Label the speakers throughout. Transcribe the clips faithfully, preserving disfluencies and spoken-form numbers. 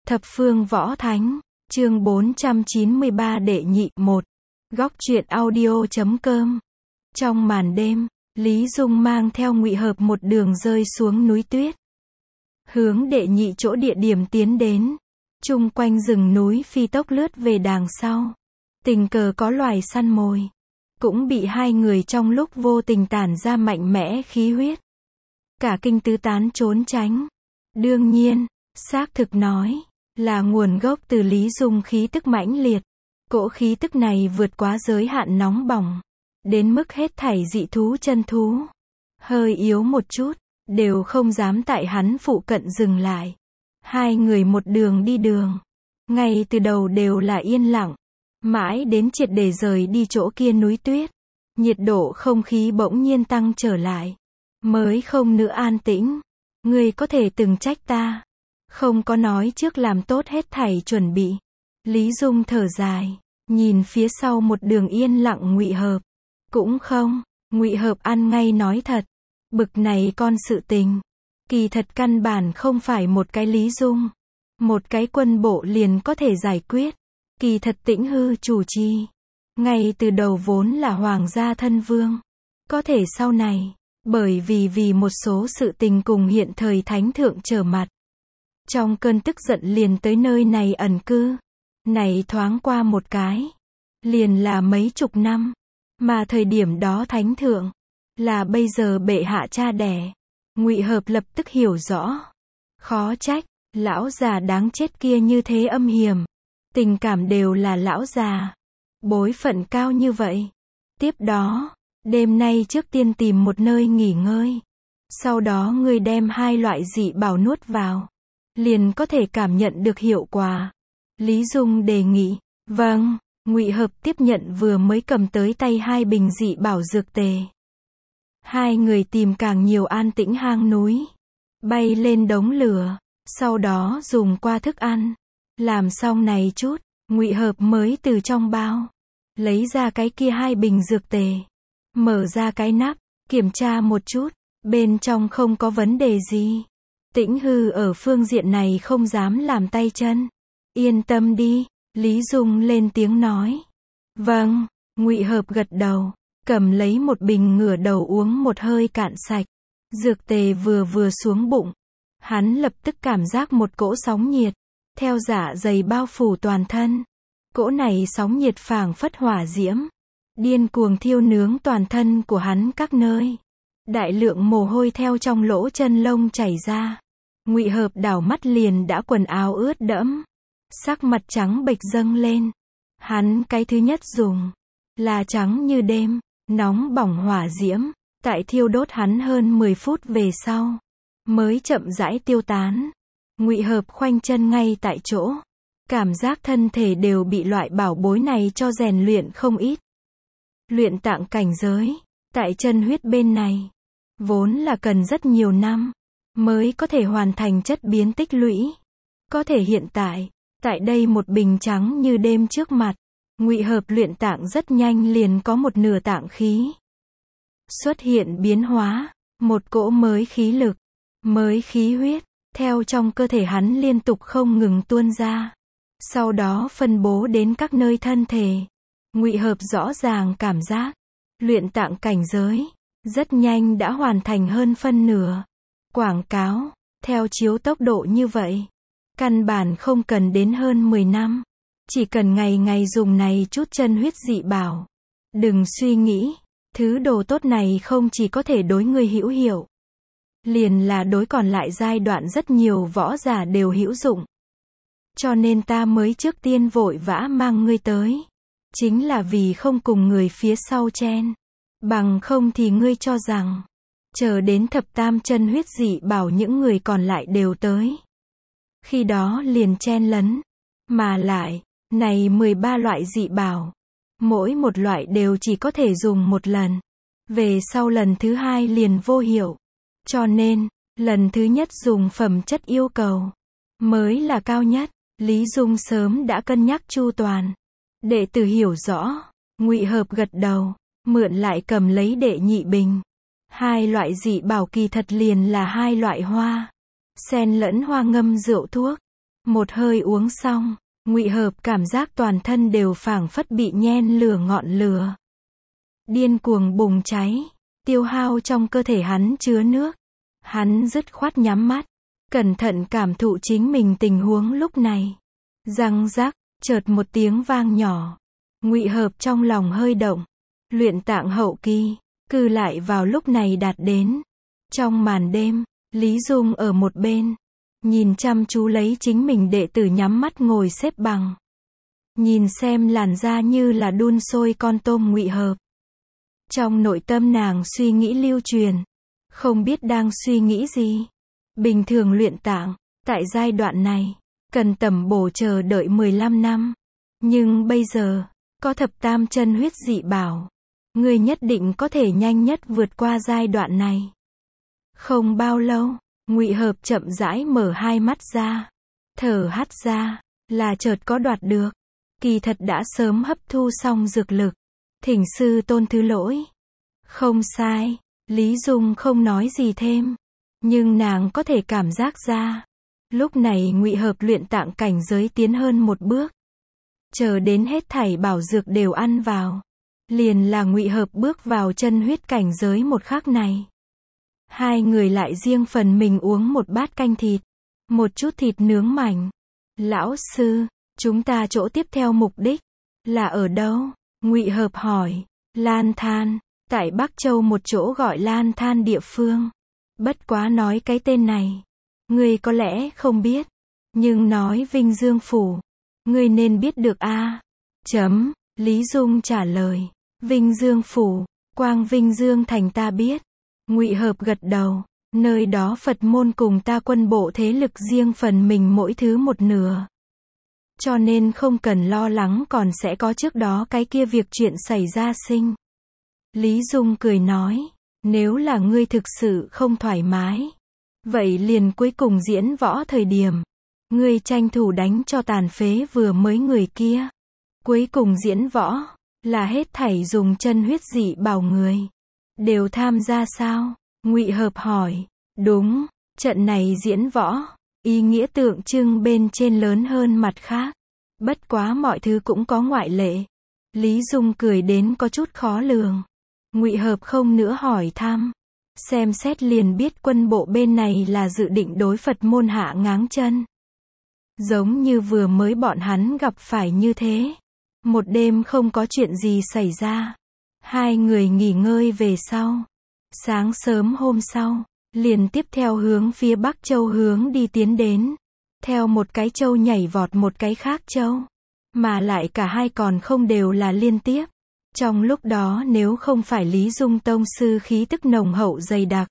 Speaker 1: Thập phương võ thánh, chương bốn trăm chín mươi ba đệ nhị một. Góc truyện audio chấm com. Trong màn đêm, Lý Dung mang theo Ngụy Hợp một đường rơi xuống núi tuyết. Hướng đệ nhị chỗ địa điểm tiến đến. Chung quanh rừng núi phi tốc lướt về đàng sau. Tình cờ có loài săn mồi. Cũng bị hai người trong lúc vô tình tản ra mạnh mẽ khí huyết. Cả kinh tứ tán trốn tránh. Đương nhiên, xác thực nói, là nguồn gốc từ Lý Dung khí tức mãnh liệt. Cỗ khí tức này vượt quá giới hạn nóng bỏng. Đến mức hết thảy dị thú chân thú. Hơi yếu một chút, đều không dám tại hắn phụ cận dừng lại. Hai người một đường đi đường. Ngay từ đầu đều là yên lặng. Mãi đến triệt để rời đi chỗ kia núi tuyết. Nhiệt độ không khí bỗng nhiên tăng trở lại. Mới không nữa an tĩnh. Ngươi có thể từng trách ta. Không có nói trước làm tốt hết thảy chuẩn bị. Lý Dung thở dài. Nhìn phía sau một đường yên lặng Ngụy Hợp. Cũng không. Ngụy Hợp ăn ngay nói thật. Bực này con sự tình. Kỳ thật căn bản không phải một cái Lý Dung. Một cái quân bộ liền có thể giải quyết. Kỳ thật Tĩnh Hư chủ trì. Ngay từ đầu vốn là hoàng gia thân vương. Có thể sau này, bởi vì vì một số sự tình cùng hiện thời thánh thượng trở mặt. Trong cơn tức giận liền tới nơi này ẩn cư. Này thoáng qua một cái. Liền là mấy chục năm. Mà thời điểm đó thánh thượng. Là bây giờ bệ hạ cha đẻ. Ngụy Hợp lập tức hiểu rõ. Khó trách, lão già đáng chết kia như thế âm hiểm. Tình cảm đều là lão già. Bối phận cao như vậy. Tiếp đó, đêm nay trước tiên tìm một nơi nghỉ ngơi. Sau đó ngươi đem hai loại dị bảo nuốt vào. Liền có thể cảm nhận được hiệu quả. Lý Dung đề nghị. Vâng, Ngụy Hợp tiếp nhận vừa mới cầm tới tay hai bình dị bảo dược tề. Hai người tìm càng nhiều an tĩnh hang núi. Bay lên đống lửa. Sau đó dùng qua thức ăn. Làm xong này chút, Ngụy Hợp mới từ trong bao. Lấy ra cái kia hai bình dược tề. Mở ra cái nắp, kiểm tra một chút. Bên trong không có vấn đề gì. Tĩnh Hư ở phương diện này không dám làm tay chân. Yên tâm đi, Lý Dung lên tiếng nói. Vâng, Ngụy Hợp gật đầu. Cầm lấy một bình ngửa đầu uống một hơi cạn sạch. Dược tề vừa vừa xuống bụng. Hắn lập tức cảm giác một cỗ sóng nhiệt. Theo dạ dày bao phủ toàn thân. Cỗ này sóng nhiệt phảng phất hỏa diễm. Điên cuồng thiêu nướng toàn thân của hắn các nơi. Đại lượng mồ hôi theo trong lỗ chân lông chảy ra. Ngụy Hợp đảo mắt liền đã quần áo ướt đẫm. Sắc mặt trắng bệch dâng lên. Hắn cái thứ nhất dùng. Là trắng như đêm. Nóng bỏng hỏa diễm. Tại thiêu đốt hắn hơn mười phút về sau. Mới chậm rãi tiêu tán. Ngụy Hợp khoanh chân ngay tại chỗ. Cảm giác thân thể đều bị loại bảo bối này cho rèn luyện không ít. Luyện tạng cảnh giới. Tại chân huyết bên này. Vốn là cần rất nhiều năm. Mới có thể hoàn thành chất biến tích lũy. Có thể hiện tại. Tại đây một bình trắng như đêm trước mặt. Ngụy Hợp luyện tạng rất nhanh liền có một nửa tạng khí. Xuất hiện biến hóa. Một cỗ mới khí lực. Mới khí huyết. Theo trong cơ thể hắn liên tục không ngừng tuôn ra. Sau đó phân bố đến các nơi thân thể. Ngụy Hợp rõ ràng cảm giác. Luyện tạng cảnh giới. Rất nhanh đã hoàn thành hơn phân nửa. Quảng cáo. Theo chiếu tốc độ như vậy. Căn bản không cần đến hơn mười năm. Chỉ cần ngày ngày dùng này chút chân huyết dị bảo. Đừng suy nghĩ. Thứ đồ tốt này không chỉ có thể đối người hữu hiệu. Liền là đối còn lại giai đoạn rất nhiều võ giả đều hữu dụng. Cho nên ta mới trước tiên vội vã mang ngươi tới. Chính là vì không cùng người phía sau chen. Bằng không thì ngươi cho rằng. Chờ đến thập tam chân huyết dị bảo những người còn lại đều tới. Khi đó liền chen lấn. Mà lại, này mười ba loại dị bảo. Mỗi một loại đều chỉ có thể dùng một lần. Về sau lần thứ hai liền vô hiệu. Cho nên, lần thứ nhất dùng phẩm chất yêu cầu. Mới là cao nhất. Lý Dung sớm đã cân nhắc chu toàn. Đệ tử hiểu rõ. Ngụy Hợp gật đầu. Mượn lại cầm lấy đệ nhị bình. Hai loại dị bảo kỳ thật liền là hai loại hoa. Xen lẫn hoa ngâm rượu thuốc. Một hơi uống xong, Ngụy Hợp cảm giác toàn thân đều phảng phất bị nhen lửa ngọn lửa. Điên cuồng bùng cháy, tiêu hao trong cơ thể hắn chứa nước. Hắn dứt khoát nhắm mắt, cẩn thận cảm thụ chính mình tình huống lúc này. Răng rắc, chợt một tiếng vang nhỏ. Ngụy Hợp trong lòng hơi động. Luyện tạng hậu kỳ, cư lại vào lúc này đạt đến. Trong màn đêm, Lý Dung ở một bên, nhìn chăm chú lấy chính mình đệ tử nhắm mắt ngồi xếp bằng. Nhìn xem làn da như là đun sôi con tôm Ngụy Hợp. Trong nội tâm nàng suy nghĩ lưu truyền, không biết đang suy nghĩ gì. Bình thường luyện tạng, tại giai đoạn này, cần tẩm bổ chờ đợi mười lăm năm. Nhưng bây giờ, có thập tam chân huyết dị bảo, ngươi nhất định có thể nhanh nhất vượt qua giai đoạn này. Không bao lâu, Ngụy Hợp chậm rãi mở hai mắt ra. Thở hắt ra, là chợt có đoạt được. Kỳ thật đã sớm hấp thu xong dược lực. Thỉnh sư tôn thứ lỗi. Không sai, Lý Dung không nói gì thêm. Nhưng nàng có thể cảm giác ra. Lúc này Ngụy Hợp luyện tạng cảnh giới tiến hơn một bước. Chờ đến hết thảy bảo dược đều ăn vào. Liền là Ngụy Hợp bước vào chân huyết cảnh giới một khắc này. Hai người lại riêng phần mình uống một bát canh thịt. Một chút thịt nướng mảnh. Lão sư, chúng ta chỗ tiếp theo mục đích là ở đâu? Ngụy Hợp hỏi. Lan Than, tại Bắc Châu một chỗ gọi Lan Than địa phương. Bất quá nói cái tên này, ngươi có lẽ không biết, nhưng nói Vinh Dương Phủ, ngươi nên biết được a. À? Chấm, Lý Dung trả lời. Vinh Dương Phủ, Quang Vinh Dương Thành ta biết. Ngụy Hợp gật đầu, nơi đó Phật môn cùng ta quân bộ thế lực riêng phần mình mỗi thứ một nửa. Cho nên không cần lo lắng còn sẽ có trước đó cái kia việc chuyện xảy ra sinh. Lý Dung cười nói, nếu là ngươi thực sự không thoải mái, vậy liền cuối cùng diễn võ thời điểm, ngươi tranh thủ đánh cho tàn phế vừa mới người kia. Cuối cùng diễn võ, là hết thảy dùng chân huyết dị bảo người. Đều tham gia sao? Ngụy Hợp hỏi. Đúng, trận này diễn võ, ý nghĩa tượng trưng bên trên lớn hơn mặt khác. Bất quá mọi thứ cũng có ngoại lệ. Lý Dung cười đến có chút khó lường. Ngụy Hợp không nữa hỏi thăm. Xem xét liền biết quân bộ bên này là dự định đối Phật môn hạ ngáng chân. Giống như vừa mới bọn hắn gặp phải như thế. Một đêm không có chuyện gì xảy ra. Hai người nghỉ ngơi về sau. Sáng sớm hôm sau, liền tiếp theo hướng phía Bắc Châu hướng đi tiến đến. Theo một cái châu nhảy vọt một cái khác châu. Mà lại cả hai còn không đều là liên tiếp. Trong lúc đó nếu không phải Lý Dung tông sư khí tức nồng hậu dày đặc.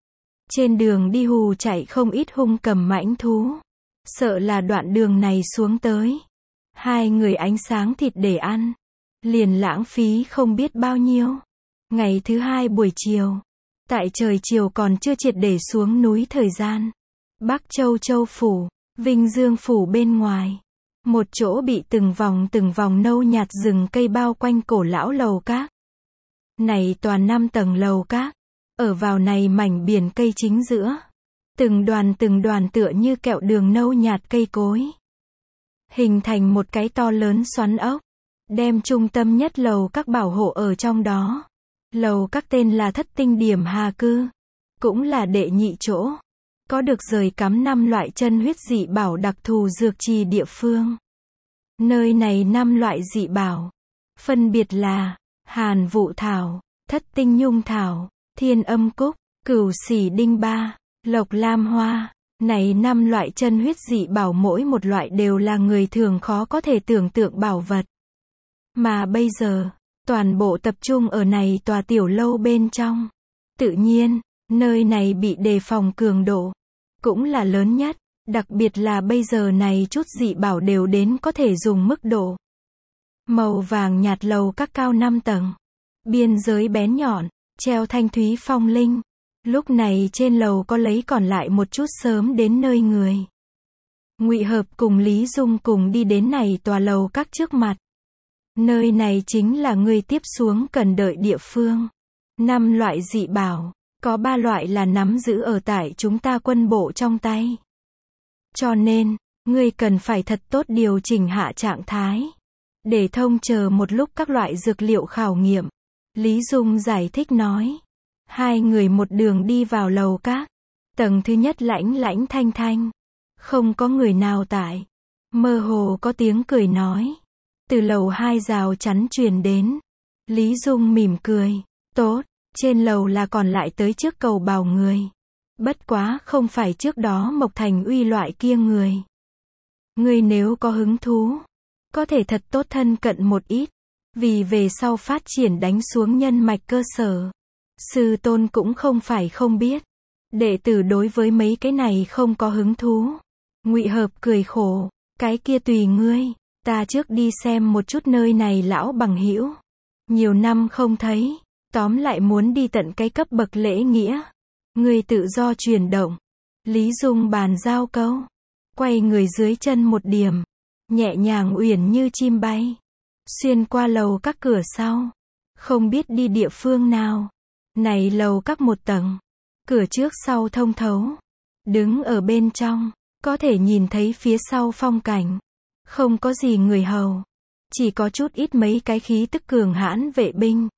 Speaker 1: Trên đường đi hù chạy không ít hung cầm mãnh thú. Sợ là đoạn đường này xuống tới. Hai người ánh sáng thịt để ăn. Liền lãng phí không biết bao nhiêu. Ngày thứ hai buổi chiều. Tại trời chiều còn chưa triệt để xuống núi thời gian. Bắc Châu Châu Phủ, Vinh Dương Phủ bên ngoài. Một chỗ bị từng vòng từng vòng nâu nhạt rừng cây bao quanh cổ lão lầu các. Này toàn năm tầng lầu các. Ở vào này mảnh biển cây chính giữa. Từng đoàn từng đoàn tựa như kẹo đường nâu nhạt cây cối. Hình thành một cái to lớn xoắn ốc. Đem trung tâm nhất lầu các bảo hộ ở trong đó. Lầu các tên là Thất Tinh Điểm Hà Cư. Cũng là đệ nhị chỗ. Có được rời cắm năm loại chân huyết dị bảo đặc thù dược trì địa phương. Nơi này năm loại dị bảo. Phân biệt là Hàn Vụ Thảo, Thất Tinh Nhung Thảo, Thiên Âm Cúc, Cửu Sỉ Đinh Ba, Lộc Lam Hoa. Này năm loại chân huyết dị bảo mỗi một loại đều là người thường khó có thể tưởng tượng bảo vật. Mà bây giờ, toàn bộ tập trung ở này tòa tiểu lâu bên trong. Tự nhiên, nơi này bị đề phòng cường độ. Cũng là lớn nhất, đặc biệt là bây giờ này chút dị bảo đều đến có thể dùng mức độ. Màu vàng nhạt lầu các cao năm tầng. Biên giới bén nhọn, treo thanh thúy phong linh. Lúc này trên lầu có lấy còn lại một chút sớm đến nơi người. Ngụy Hợp cùng Lý Dung cùng đi đến này tòa lầu các trước mặt. Nơi này chính là người tiếp xuống cần đợi địa phương. Năm loại dị bảo, có ba loại là nắm giữ ở tại chúng ta quân bộ trong tay. Cho nên, Ngươi cần phải thật tốt điều chỉnh hạ trạng thái. Để thông chờ một lúc các loại dược liệu khảo nghiệm. Lý Dung giải thích nói. Hai người một đường đi vào lầu các. Tầng thứ nhất lãnh lãnh thanh thanh. Không có người nào tại. Mơ hồ có tiếng cười nói. Từ lầu hai rào chắn truyền đến. Lý Dung mỉm cười. Tốt, trên lầu là còn lại tới trước cầu bào người. Bất quá không phải trước đó Mộc Thành Uy loại kia người. Ngươi nếu có hứng thú, có thể thật tốt thân cận một ít. Vì về sau phát triển đánh xuống nhân mạch cơ sở. Sư tôn cũng không phải không biết. Đệ tử đối với mấy cái này không có hứng thú. Ngụy Hợp cười khổ. Cái kia tùy ngươi. Ta trước đi xem một chút nơi này lão bằng hữu. Nhiều năm không thấy. Tóm lại muốn đi tận cái cấp bậc lễ nghĩa. Ngươi tự do chuyển động. Lý Dung bàn giao câu. Quay người dưới chân một điểm. Nhẹ nhàng uyển như chim bay. Xuyên qua lầu các cửa sau. Không biết đi địa phương nào. Này lầu các một tầng. Cửa trước sau thông thấu. Đứng ở bên trong. Có thể nhìn thấy phía sau phong cảnh. Không có gì người hầu. Chỉ có chút ít mấy cái khí tức cường hãn vệ binh.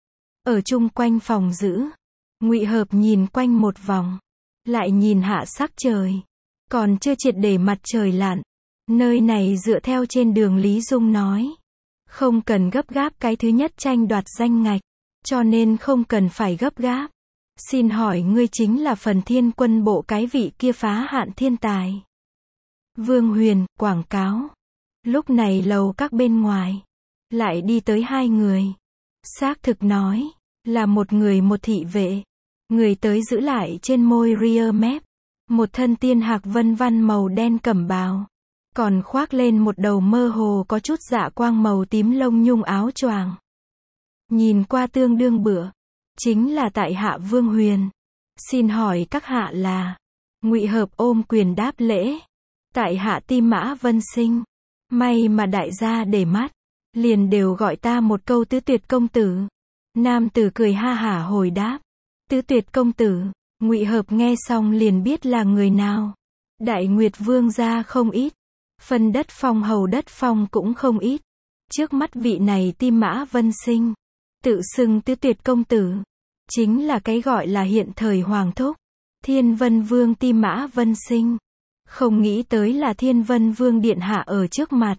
Speaker 1: Ở chung quanh phòng giữ. Ngụy Hợp nhìn quanh một vòng. Lại nhìn hạ sắc trời. Còn chưa triệt để mặt trời lặn. Nơi này dựa theo trên đường Lý Dung nói. Không cần gấp gáp cái thứ nhất tranh đoạt danh ngạch. Cho nên không cần phải gấp gáp. Xin hỏi ngươi chính là Phần Thiên Quân bộ cái vị kia phá hạn thiên tài. Vương Huyền, quảng cáo. Lúc này lầu các bên ngoài. Lại đi tới hai người. Xác thực nói. Là một người một thị vệ. Người tới giữ lại trên môi rear mép. Một thân tiên hạc vân văn màu đen cẩm bào. Còn khoác lên một đầu mơ hồ có chút dạ quang màu tím lông nhung áo choàng. Nhìn qua tương đương bựa. Chính là tại hạ Vương Huyền. Xin hỏi các hạ là. Ngụy Hợp ôm quyền đáp lễ. Tại hạ Tim Mã Vân Sinh. May mà đại gia để mắt. Liền đều gọi ta một câu Tứ Tuyệt công tử. Nam tử cười ha hả hồi đáp. Tứ Tuyệt công tử. Ngụy Hợp nghe xong liền biết là người nào. Đại Nguyệt Vương gia không ít. Phân đất phong hầu đất phong cũng không ít. Trước mắt vị này Tim Mã Vân Sinh. Tự xưng Tứ Tuyệt công tử. Chính là cái gọi là hiện thời hoàng thúc. Thiên Vân Vương Tim Mã Vân Sinh. Không nghĩ tới là Thiên Vân Vương điện hạ ở trước mặt.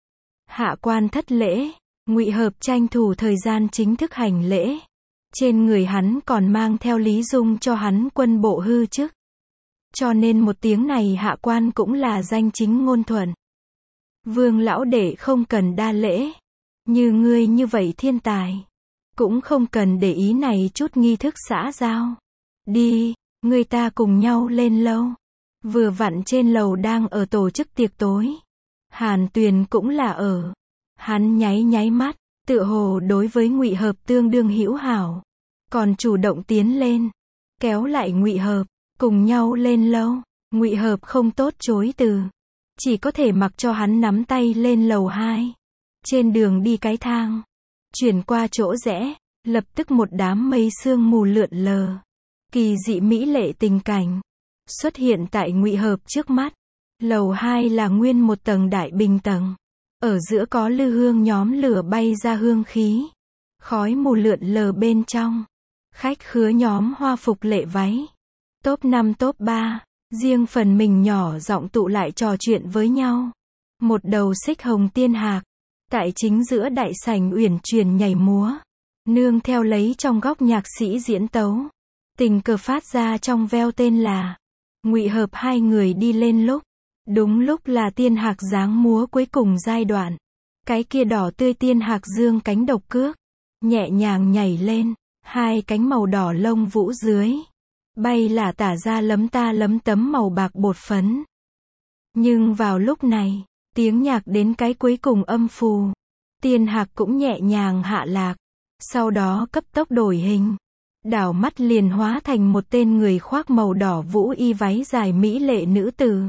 Speaker 1: Hạ quan thất lễ. Ngụy Hợp tranh thủ thời gian chính thức hành lễ. Trên người hắn còn mang theo Lý Dung cho hắn quân bộ hư chức. Cho nên một tiếng này hạ quan cũng là danh chính ngôn thuận. Vương lão đệ không cần đa lễ. Như ngươi như vậy thiên tài. Cũng không cần để ý này chút nghi thức xã giao. Đi, người ta cùng nhau lên lâu. Vừa vặn trên lầu đang ở tổ chức tiệc tối. Hàn Tuyền cũng là ở. Hắn nháy nháy mắt, tựa hồ đối với Ngụy Hợp tương đương hữu hảo. Còn chủ động tiến lên. Kéo lại Ngụy Hợp, cùng nhau lên lâu. Ngụy Hợp không tốt chối từ. Chỉ có thể mặc cho hắn nắm tay lên lầu hai. Trên đường đi cái thang. Chuyển qua chỗ rẽ, lập tức một đám mây sương mù lượn lờ. Kỳ dị mỹ lệ tình cảnh. Xuất hiện tại Ngụy Hợp trước mắt. Lầu hai là nguyên một tầng đại bình tầng. Ở giữa có lư hương nhóm lửa bay ra hương khí. Khói mù lượn lờ bên trong. Khách khứa nhóm hoa phục lệ váy. Top năm top ba. Riêng phần mình nhỏ giọng tụ lại trò chuyện với nhau. Một đầu xích hồng tiên hạc. Tại chính giữa đại sảnh uyển chuyển nhảy múa. Nương theo lấy trong góc nhạc sĩ diễn tấu. Tình cờ phát ra trong veo tên là. Ngụy Hợp hai người đi lên lúc. Đúng lúc là tiên hạc dáng múa cuối cùng giai đoạn. Cái kia đỏ tươi tiên hạc dương cánh độc cước. Nhẹ nhàng nhảy lên. Hai cánh màu đỏ lông vũ dưới. Bay là tả ra lấm ta lấm tấm màu bạc bột phấn. Nhưng vào lúc này, tiếng nhạc đến cái cuối cùng âm phù. Tiên hạc cũng nhẹ nhàng hạ lạc. Sau đó cấp tốc đổi hình. Đảo mắt liền hóa thành một tên người khoác màu đỏ vũ y váy dài mỹ lệ nữ tử.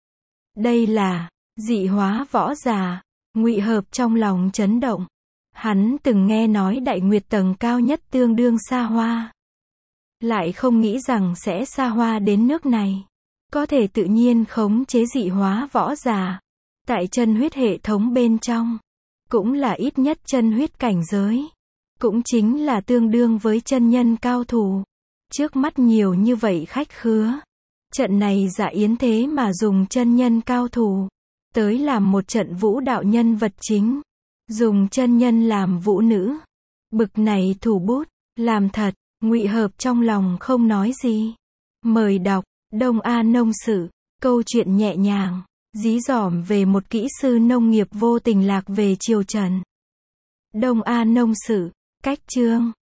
Speaker 1: Đây là dị hóa võ giả. Ngụy Hợp trong lòng chấn động. Hắn từng nghe nói Đại Nguyệt tầng cao nhất tương đương xa hoa. Lại không nghĩ rằng sẽ xa hoa đến nước này. có thể tự nhiên khống chế dị hóa võ giả. Tại chân huyết hệ thống bên trong, cũng là ít nhất chân huyết cảnh giới. Cũng chính là tương đương với chân nhân cao thủ. Trước mắt nhiều như vậy khách khứa. Trận này Dạ Yến thế mà dùng chân nhân cao thủ tới làm một trận vũ đạo nhân vật chính. Dùng chân nhân làm vũ nữ. Bực này thủ bút, làm thật, Ngụy Hợp trong lòng không nói gì. Mời đọc, Đông A Nông Sự, câu chuyện nhẹ nhàng, dí dỏm về một kỹ sư nông nghiệp vô tình lạc về triều Trần. Đông A Nông Sự, cách chương.